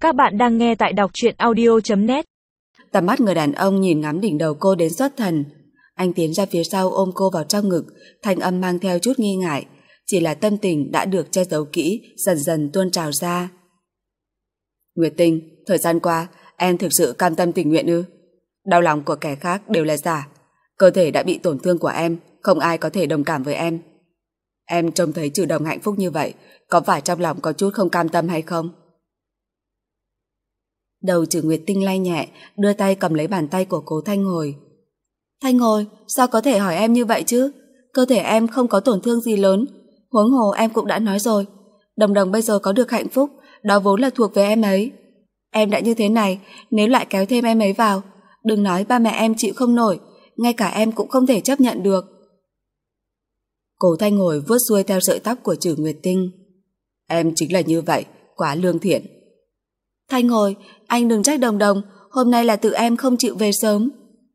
Các bạn đang nghe tại đọc truyện audio.net. Tầm mắt người đàn ông nhìn ngắm đỉnh đầu cô đến xuất thần. Anh tiến ra phía sau ôm cô vào trong ngực, thanh âm mang theo chút nghi ngại. Chỉ là tâm tình đã được che giấu kỹ, dần dần tuôn trào ra. Nguyệt Tinh, thời gian qua, em thực sự cam tâm tình nguyện ư? Đau lòng của kẻ khác đều là giả. Cơ thể đã bị tổn thương của em, không ai có thể đồng cảm với em. Em trông thấy Trừ Đồng hạnh phúc như vậy, có phải trong lòng có chút không cam tâm hay không? Đầu Trừ Nguyệt Tinh lay nhẹ, đưa tay cầm lấy bàn tay của Cố Thanh Hồi. Thanh Hồi, sao có thể hỏi em như vậy chứ? Cơ thể em không có tổn thương gì lớn. Huống hồ em cũng đã nói rồi, Đồng Đồng bây giờ có được hạnh phúc, đó vốn là thuộc về em ấy. Em đã như thế này, nếu lại kéo thêm em ấy vào, đừng nói ba mẹ em chịu không nổi, ngay cả em cũng không thể chấp nhận được. Cố Thanh Hồi vuốt xuôi theo sợi tóc của Trừ Nguyệt Tinh. Em chính là như vậy, quá lương thiện. Thanh Hồi, anh đừng trách Đồng Đồng, hôm nay là tự em không chịu về sớm.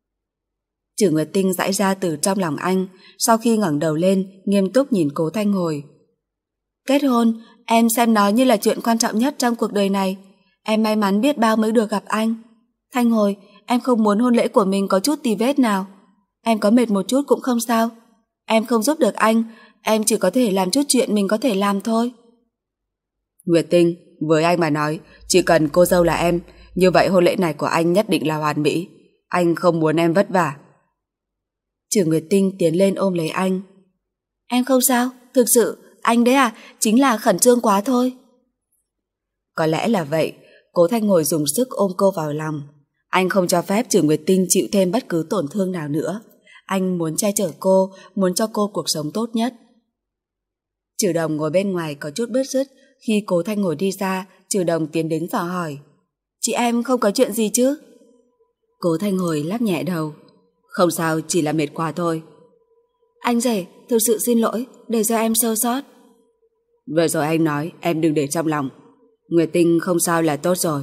Trừ Nguyệt Tinh giãy ra từ trong lòng anh, sau khi ngẩng đầu lên, nghiêm túc nhìn Cố Thanh Hồi. Kết hôn, em xem nó như là chuyện quan trọng nhất trong cuộc đời này. Em may mắn biết bao mới được gặp anh. Thanh Hồi, em không muốn hôn lễ của mình có chút tì vết nào. Em có mệt một chút cũng không sao. Em không giúp được anh, em chỉ có thể làm chút chuyện mình có thể làm thôi. Nguyệt Tinh, với anh mà nói, chỉ cần cô dâu là em, như vậy hôn lễ này của anh nhất định là hoàn mỹ. Anh không muốn em vất vả. Trừ Nguyệt Tinh tiến lên ôm lấy anh. Em không sao, thực sự, anh đấy à, chính là khẩn trương quá thôi. Có lẽ là vậy, Cố Thanh Hồi dùng sức ôm cô vào lòng. Anh không cho phép Trừ Nguyệt Tinh chịu thêm bất cứ tổn thương nào nữa. Anh muốn che chở cô, muốn cho cô cuộc sống tốt nhất. Trừ Đồng ngồi bên ngoài có chút bứt rứt. Khi Cố Thanh Hồi đi ra, Trừ Đồng tiến đến dò hỏi. Chị em không có chuyện gì chứ? Cố Thanh Hồi lắc nhẹ đầu. Không sao, chỉ là mệt quá thôi. Anh rể, thực sự xin lỗi, để do em sơ sót. Vừa rồi anh nói, em đừng để trong lòng. Nguyệt Tinh không sao là tốt rồi.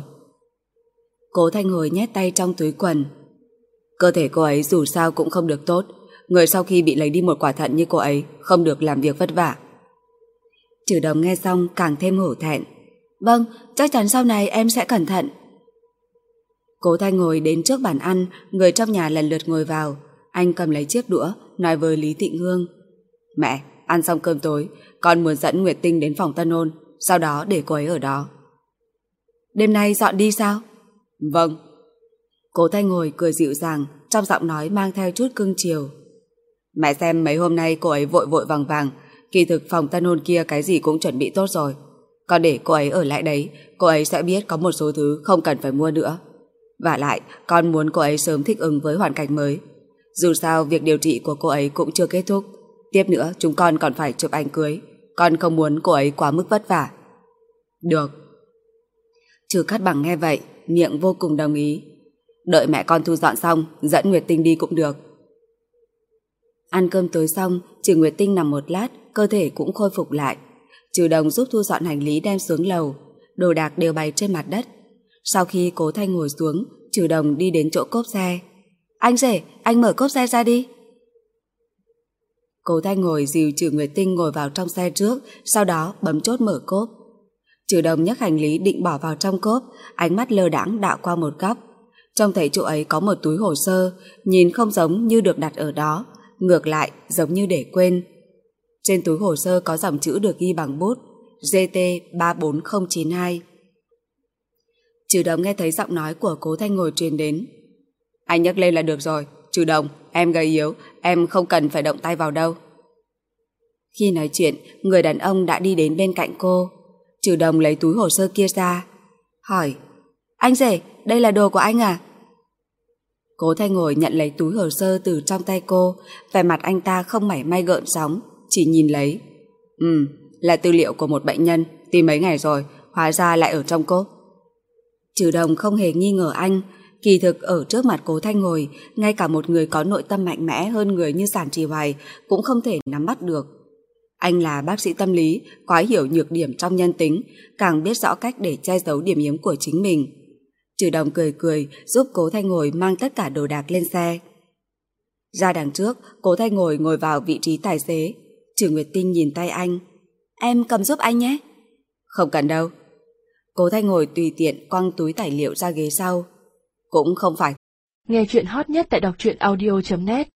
Cố Thanh Hồi nhét tay trong túi quần. Cơ thể cô ấy dù sao cũng không được tốt. Người sau khi bị lấy đi một quả thận như cô ấy không được làm việc vất vả. Trừ Đồng nghe xong càng thêm hổ thẹn. Vâng, chắc chắn sau này em sẽ cẩn thận. Cố Thanh Hồi đến trước bàn ăn, người trong nhà lần lượt ngồi vào. Anh cầm lấy chiếc đũa, nói với Lý Tịnh Hương. Mẹ, ăn xong cơm tối, con muốn dẫn Nguyệt Tinh đến phòng tân hôn, sau đó để cô ấy ở đó. Đêm nay dọn đi sao? Vâng. Cố Thanh Hồi cười dịu dàng, trong giọng nói mang theo chút cưng chiều. Mẹ xem mấy hôm nay cô ấy vội vội vàng vàng, kỳ thực phòng tân hôn kia cái gì cũng chuẩn bị tốt rồi. Còn để cô ấy ở lại đấy, cô ấy sẽ biết có một số thứ không cần phải mua nữa. Vả lại, con muốn cô ấy sớm thích ứng với hoàn cảnh mới. Dù sao việc điều trị của cô ấy cũng chưa kết thúc. Tiếp nữa chúng con còn phải chụp ảnh cưới. Con không muốn cô ấy quá mức vất vả. Được. Trừ Cát Bằng nghe vậy, miệng vô cùng đồng ý. Đợi mẹ con thu dọn xong, dẫn Nguyệt Tinh đi cũng được. Ăn cơm tối xong, Trừ Nguyệt Tinh nằm một lát, cơ thể cũng khôi phục lại. Trừ Đồng giúp thu dọn hành lý đem xuống lầu, đồ đạc đều bày trên mặt đất. Sau khi Cố Thanh ngồi xuống, Trừ Đồng đi đến chỗ cốp xe. Anh rể, anh mở cốp xe ra đi. Cố Thanh ngồi dìu Trừ Nguyệt Tinh ngồi vào trong xe trước, sau đó bấm chốt mở cốp. Trừ Đồng nhấc hành lý định bỏ vào trong cốp, ánh mắt lơ đãng đảo qua một góc. Trông thấy chỗ ấy có một túi hồ sơ, nhìn không giống như được đặt ở đó, ngược lại giống như để quên. Trên túi hồ sơ có dòng chữ được ghi bằng bút GT34092. Trừ Đồng nghe thấy giọng nói của Cố Thanh Ngồi truyền đến. Anh nhấc lên là được rồi. Trừ Đồng, em gầy yếu, em không cần phải động tay vào đâu. Khi nói chuyện, người đàn ông đã đi đến bên cạnh cô. Trừ Đồng lấy túi hồ sơ kia ra, hỏi. Anh rể, đây là đồ của anh à? Cố Thanh Ngồi nhận lấy túi hồ sơ từ trong tay cô, vẻ mặt anh ta không mảy may gợn sóng, chỉ nhìn lấy. Là tư liệu của một bệnh nhân, tìm mấy ngày rồi, hóa ra lại ở trong cốp. Trừ Đồng không hề nghi ngờ anh, kỳ thực ở trước mặt Cố Thanh Ngồi, ngay cả một người có nội tâm mạnh mẽ hơn người như Giản Trì Hoài cũng không thể nắm bắt được. Anh là bác sĩ tâm lý, quá hiểu nhược điểm trong nhân tính, càng biết rõ cách để che giấu điểm yếu của chính mình. Trừ Đồng cười cười giúp Cố Thanh Ngồi mang tất cả đồ đạc lên xe. Ra đằng trước, Cố Thanh Ngồi ngồi vào vị trí tài xế. Trừ Nguyệt Tinh nhìn tay anh. Em cầm giúp anh nhé. Không cần đâu. Cố Thanh Hồi tùy tiện quăng túi tài liệu ra ghế sau. Cũng không phải. Nghe chuyện hot nhất tại đọc truyện audio.net